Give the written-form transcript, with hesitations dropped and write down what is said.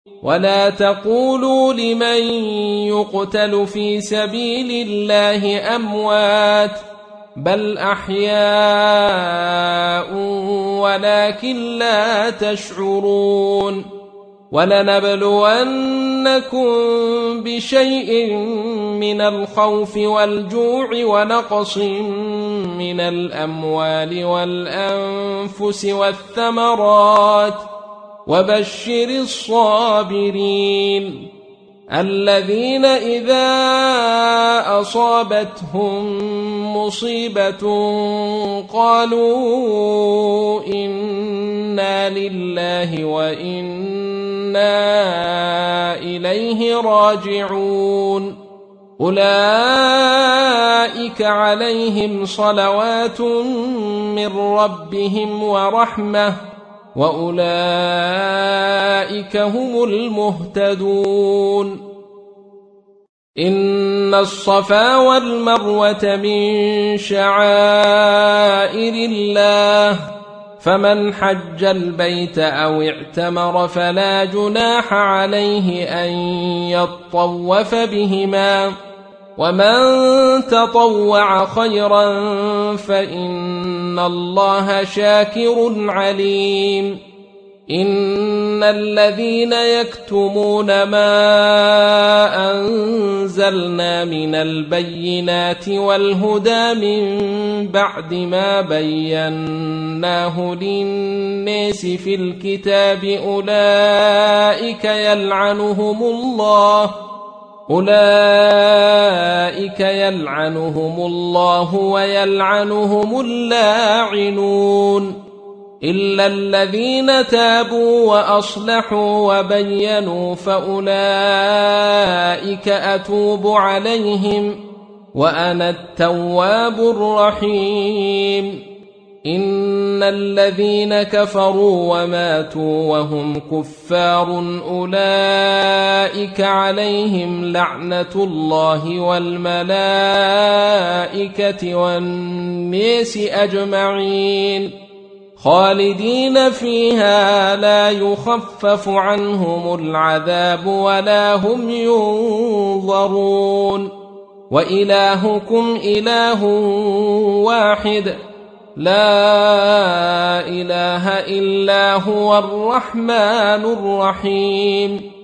ولا تقولوا لمن يقتل في سبيل الله أموات بل أحياء ولكن لا تشعرون ولنبلونكم بشيء من الخوف والجوع ونقص من الأموال والأنفس والثمرات وبشر الصابرين الذين إذا أصابتهم مصيبة قالوا إنا لله وإنا إليه راجعون أولئك عليهم صلوات من ربهم ورحمة وأولئك هم المهتدون إن الصفا والمروة من شعائر الله فمن حج البيت أو اعتمر فلا جناح عليه أن يطوف بهما ومن تطوع خيرا فإن الله شاكر عليم إن الذين يكتمون ما أنزلنا من البينات والهدى من بعد ما بيناه للناس في الكتاب أولئك يلعنهم الله ويلعنهم اللاعنون إلا الذين تابوا وأصلحوا وبينوا فأولئك أتوب عليهم وأنا التواب الرحيم إن الذين كفروا وماتوا وهم كفار أولئك عليهم لعنة الله والملائكة والناس أجمعين خالدين فيها لا يخفف عنهم العذاب ولا هم ينظرون وإلهكم إله واحد لا إله إلا هو الرحمن الرحيم